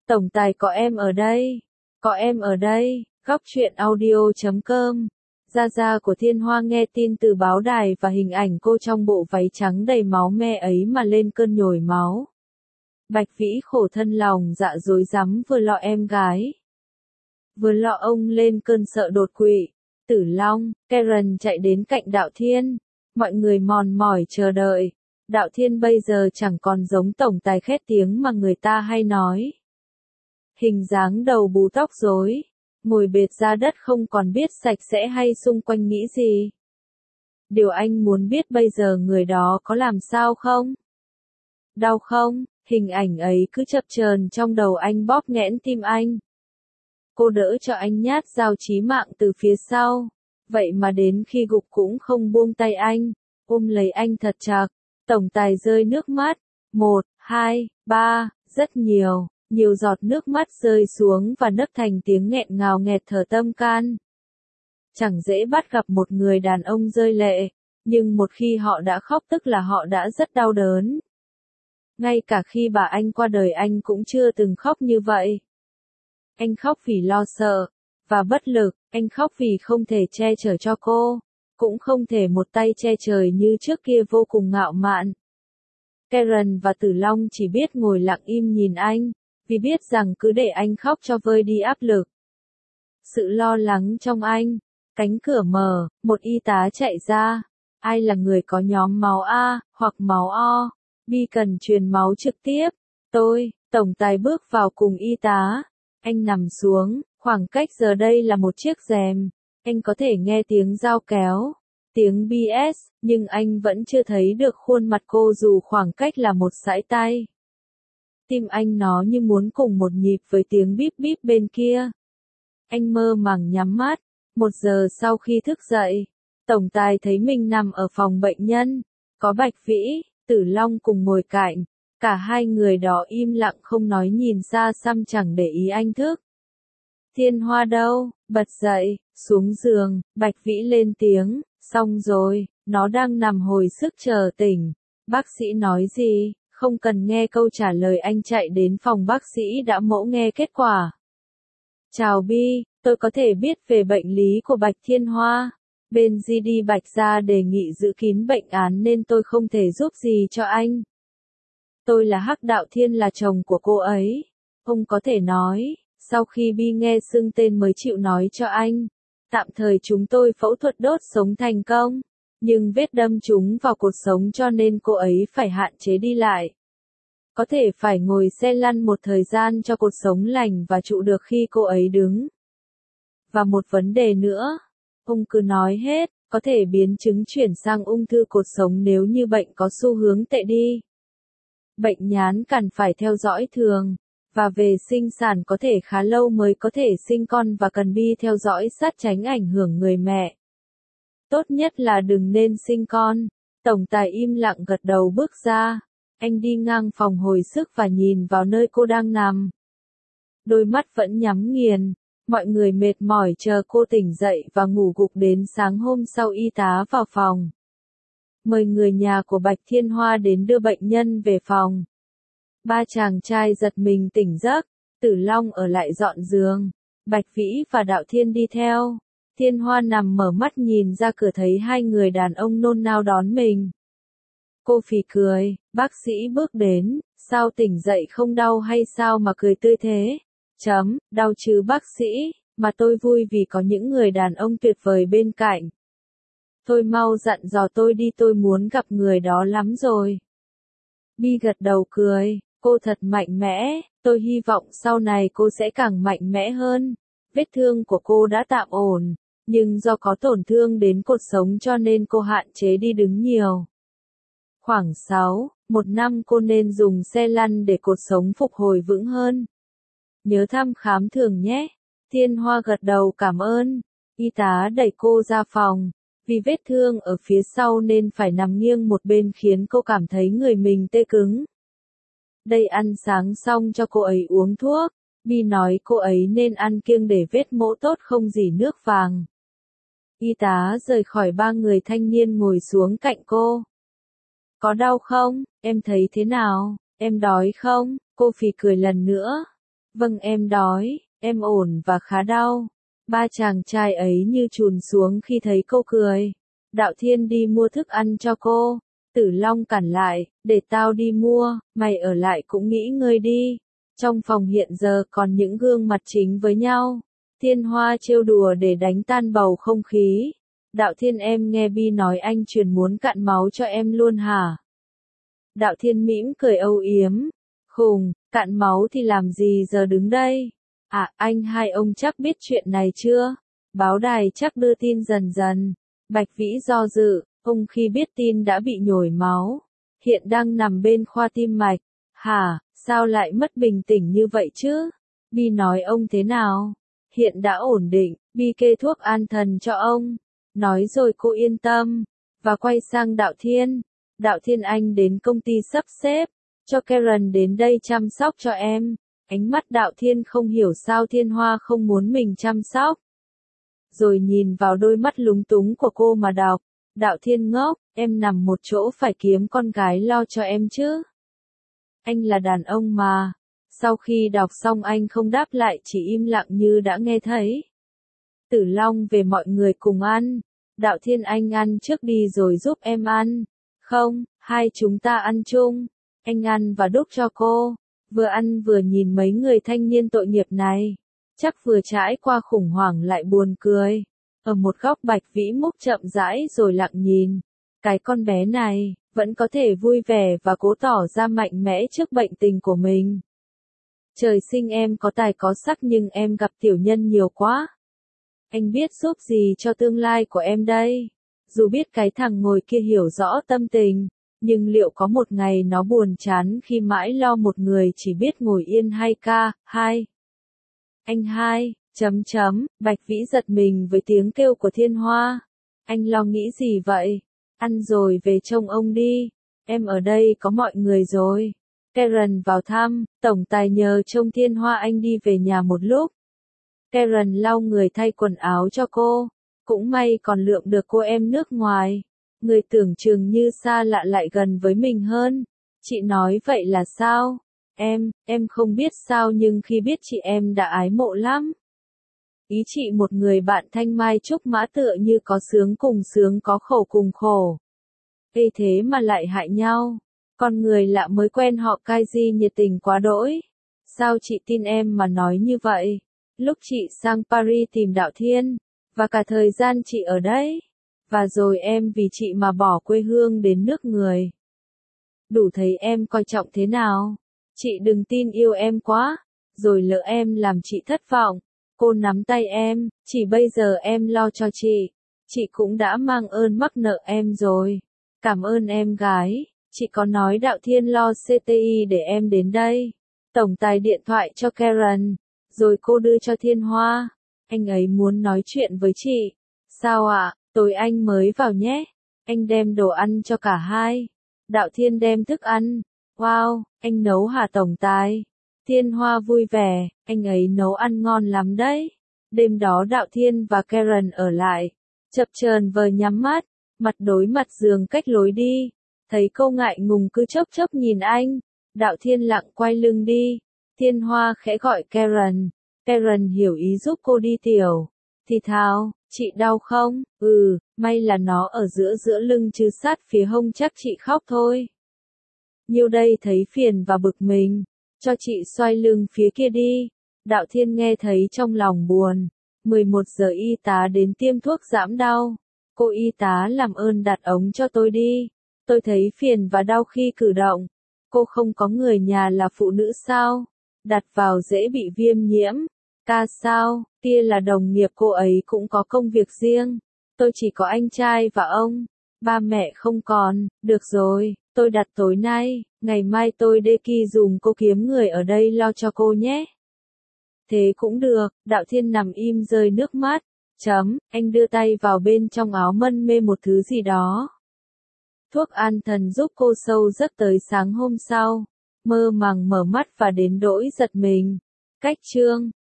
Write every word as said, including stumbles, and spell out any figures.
Tổng tài có em ở đây. Có em ở đây. Góc truyện audio chấm com. Gia Gia của Thiên Hoa nghe tin từ báo đài và hình ảnh cô trong bộ váy trắng đầy máu me ấy mà lên cơn nhồi máu. Bạch Vĩ khổ thân lòng dạ dối rắm, vừa lo em gái, vừa lo ông lên cơn sợ đột quỵ. Tử Long, Karen chạy đến cạnh Đạo Thiên. Mọi người mòn mỏi chờ đợi. Đạo Thiên bây giờ chẳng còn giống tổng tài khét tiếng mà người ta hay nói. Hình dáng đầu bù tóc rối, ngồi bệt ra đất không còn biết sạch sẽ hay xung quanh nghĩ gì. Điều anh muốn biết bây giờ người đó có làm sao không? Đau không? Hình ảnh ấy cứ chập chờn trong đầu anh, bóp nghẽn tim anh. Cô đỡ cho anh nhát dao chí mạng từ phía sau, vậy mà đến khi gục cũng không buông tay anh, ôm lấy anh thật chặt. Tổng tài rơi nước mắt, một, hai, ba, rất nhiều, nhiều giọt nước mắt rơi xuống và nấc thành tiếng nghẹn ngào nghẹt thở tâm can. Chẳng dễ bắt gặp một người đàn ông rơi lệ, nhưng một khi họ đã khóc tức là họ đã rất đau đớn. Ngay cả khi bà anh qua đời anh cũng chưa từng khóc như vậy. Anh khóc vì lo sợ và bất lực, anh khóc vì không thể che chở cho cô, cũng không thể một tay che trời như trước kia vô cùng ngạo mạn. Karen và Tử Long chỉ biết ngồi lặng im nhìn anh, vì biết rằng cứ để anh khóc cho vơi đi áp lực. Sự lo lắng trong anh. Cánh cửa mở, một y tá chạy ra. Ai là người có nhóm máu A, hoặc máu O? Bi cần truyền máu trực tiếp. Tôi, tổng tài bước vào cùng y tá. Anh nằm xuống, khoảng cách giờ đây là một chiếc rèm. Anh có thể nghe tiếng dao kéo, tiếng bê ét, nhưng anh vẫn chưa thấy được khuôn mặt cô dù khoảng cách là một sải tay. Tim anh nó như muốn cùng một nhịp với tiếng bíp bíp bên kia. Anh mơ màng nhắm mắt. Một giờ sau khi thức dậy, tổng tài thấy mình nằm ở phòng bệnh nhân. Có Bạch Vĩ, Tử Long cùng ngồi cạnh. Cả hai người đó im lặng không nói, nhìn xa xăm chẳng để ý anh thức. Thiên Hoa đâu? Bật dậy, xuống giường, Bạch Vĩ lên tiếng, xong rồi, nó đang nằm hồi sức chờ tỉnh. Bác sĩ nói gì? Không cần nghe câu trả lời, anh chạy đến phòng bác sĩ đã mẫu nghe kết quả. Chào Bi, tôi có thể biết về bệnh lý của Bạch Thiên Hoa. Bên giê đê Bạch Gia đề nghị giữ kín bệnh án nên tôi không thể giúp gì cho anh. Tôi là Hắc Đạo Thiên, là chồng của cô ấy. Ông có thể nói, sau khi Bi nghe xưng tên mới chịu nói cho anh. Tạm thời chúng tôi phẫu thuật đốt sống thành công, nhưng vết đâm trúng vào cột sống cho nên cô ấy phải hạn chế đi lại. Có thể phải ngồi xe lăn một thời gian cho cột sống lành và trụ được khi cô ấy đứng. Và một vấn đề nữa, ông cứ nói hết, có thể biến chứng chuyển sang ung thư cột sống nếu như bệnh có xu hướng tệ đi. Bệnh nhán cần phải theo dõi thường, và về sinh sản có thể khá lâu mới có thể sinh con và cần Bi theo dõi sát tránh ảnh hưởng người mẹ. Tốt nhất là đừng nên sinh con. Tổng tài im lặng gật đầu bước ra. Anh đi ngang phòng hồi sức và nhìn vào nơi cô đang nằm. Đôi mắt vẫn nhắm nghiền. Mọi người mệt mỏi chờ cô tỉnh dậy và ngủ gục đến sáng hôm sau. Y tá vào phòng, mời người nhà của Bạch Thiên Hoa đến đưa bệnh nhân về phòng. Ba chàng trai giật mình tỉnh giấc. Tử Long ở lại dọn giường. Bạch Vĩ và Đạo Thiên đi theo. Thiên Hoa nằm mở mắt nhìn ra cửa thấy hai người đàn ông nôn nao đón mình. Cô phì cười, bác sĩ bước đến, sao tỉnh dậy không đau hay sao mà cười tươi thế? Chấm, đau chứ bác sĩ, mà tôi vui vì có những người đàn ông tuyệt vời bên cạnh. Thôi mau dặn dò tôi đi, tôi muốn gặp người đó lắm rồi. Bi gật đầu cười, cô thật mạnh mẽ, tôi hy vọng sau này cô sẽ càng mạnh mẽ hơn. Vết thương của cô đã tạm ổn, nhưng do có tổn thương đến cột sống cho nên cô hạn chế đi đứng nhiều. Khoảng sáu, một năm cô nên dùng xe lăn để cột sống phục hồi vững hơn. Nhớ thăm khám thường nhé. Thiên Hoa gật đầu cảm ơn. Y tá đẩy cô ra phòng. Vì vết thương ở phía sau nên phải nằm nghiêng một bên khiến cô cảm thấy người mình tê cứng. Đây ăn sáng xong cho cô ấy uống thuốc. Bi nói cô ấy nên ăn kiêng để vết mỗ tốt không rỉ nước vàng. Y tá rời khỏi, ba người thanh niên ngồi xuống cạnh cô. Có đau không? Em thấy thế nào? Em đói không? Cô phì cười lần nữa. Vâng em đói, em ổn và khá đau. Ba chàng trai ấy như chùn xuống khi thấy cô cười. Đạo Thiên đi mua thức ăn cho cô. Tử Long cản lại, để tao đi mua, mày ở lại cũng nghỉ ngơi đi. Trong phòng hiện giờ còn những gương mặt chính với nhau. Thiên Hoa trêu đùa để đánh tan bầu không khí. Đạo Thiên em nghe Bi nói anh truyền muốn cạn máu cho em luôn hả? Đạo Thiên mỉm cười âu yếm. Khùng, cạn máu thì làm gì giờ đứng đây? À, anh hai ông chắc biết chuyện này chưa? Báo đài chắc đưa tin dần dần. Bạch Vĩ do dự, ông khi biết tin đã bị nhồi máu. Hiện đang nằm bên khoa tim mạch. Hả, sao lại mất bình tĩnh như vậy chứ? Bi nói ông thế nào? Hiện đã ổn định, Bi kê thuốc an thần cho ông. Nói rồi cô yên tâm. Và quay sang Đạo Thiên. Đạo Thiên anh đến công ty sắp xếp. Cho Karen đến đây chăm sóc cho em. Ánh mắt Đạo Thiên không hiểu sao Thiên Hoa không muốn mình chăm sóc. Rồi nhìn vào đôi mắt lúng túng của cô mà đọc. Đạo Thiên ngốc, em nằm một chỗ phải kiếm con gái lo cho em chứ. Anh là đàn ông mà. Sau khi đọc xong anh không đáp lại chỉ im lặng như đã nghe thấy. Tử Long về mọi người cùng ăn. Đạo Thiên anh ăn trước đi rồi giúp em ăn. Không, hai chúng ta ăn chung. Anh ăn và đút cho cô. Vừa ăn vừa nhìn mấy người thanh niên tội nghiệp này. Chắc vừa trải qua khủng hoảng lại buồn cười. Ở một góc Bạch Vĩ Múc chậm rãi rồi lặng nhìn. Cái con bé này, vẫn có thể vui vẻ và cố tỏ ra mạnh mẽ trước bệnh tình của mình. Trời sinh em có tài có sắc nhưng em gặp tiểu nhân nhiều quá. Anh biết giúp gì cho tương lai của em đây. Dù biết cái thằng ngồi kia hiểu rõ tâm tình. Nhưng liệu có một ngày nó buồn chán khi mãi lo một người chỉ biết ngồi yên hay ca, hai. Anh hai, chấm chấm, Bạch Vĩ giật mình với tiếng kêu của Thiên Hoa. Anh lo nghĩ gì vậy? Ăn rồi về trông ông đi. Em ở đây có mọi người rồi. Karen vào thăm, tổng tài nhờ trông Thiên Hoa anh đi về nhà một lúc. Karen lau người thay quần áo cho cô. Cũng may còn lượm được cô em nước ngoài. Người tưởng chừng như xa lạ lại gần với mình hơn. Chị nói vậy là sao? Em, em không biết sao nhưng khi biết chị em đã ái mộ lắm. Ý chị một người bạn thanh mai trúc mã tựa như có sướng cùng sướng có khổ cùng khổ. Ê thế mà lại hại nhau. Con người lạ mới quen họ cai di nhiệt tình quá đỗi. Sao chị tin em mà nói như vậy? Lúc chị sang Paris tìm Đạo Thiên. Và cả thời gian chị ở đấy. Và rồi em vì chị mà bỏ quê hương đến nước người. Đủ thấy em coi trọng thế nào. Chị đừng tin yêu em quá. Rồi lỡ em làm chị thất vọng. Cô nắm tay em, chỉ bây giờ em lo cho chị. Chị cũng đã mang ơn mắc nợ em rồi. Cảm ơn em gái. Chị có nói Đạo Thiên lo xê tê i để em đến đây. Tổng tài điện thoại cho Karen. Rồi cô đưa cho Thiên Hoa. Anh ấy muốn nói chuyện với chị. Sao ạ? Tối anh mới vào nhé. Anh đem đồ ăn cho cả hai. Đạo Thiên đem thức ăn. Wow, anh nấu hả tổng tài? Thiên Hoa vui vẻ, anh ấy nấu ăn ngon lắm đấy. Đêm đó Đạo Thiên và Karen ở lại. Chập chờn vờ nhắm mắt, mặt đối mặt giường cách lối đi. Thấy cô ngại ngùng cứ chốc chốc nhìn anh. Đạo Thiên lặng quay lưng đi. Thiên Hoa khẽ gọi Karen. Karen hiểu ý giúp cô đi tiểu. Thì thào, chị đau không? Ừ, may là nó ở giữa giữa lưng chứ sát phía hông chắc chị khóc thôi. Nhiêu đây thấy phiền và bực mình. Cho chị xoay lưng phía kia đi. Đạo Thiên nghe thấy trong lòng buồn. mười một giờ y tá đến tiêm thuốc giảm đau. Cô y tá làm ơn đặt ống cho tôi đi. Tôi thấy phiền và đau khi cử động. Cô không có người nhà là phụ nữ sao? Đặt vào dễ bị viêm nhiễm. Ca sao? Kia là đồng nghiệp cô ấy cũng có công việc riêng. Tôi chỉ có anh trai và ông. Ba mẹ không còn. Được rồi, tôi đặt tối nay. Ngày mai tôi đê ki dùng cô kiếm người ở đây lo cho cô nhé. Thế cũng được, Đạo Thiên nằm im rơi nước mắt. Chấm, anh đưa tay vào bên trong áo mân mê một thứ gì đó. Thuốc an thần giúp cô sâu giấc tới sáng hôm sau. Mơ màng mở mắt và đến đỗi giật mình. Cách chương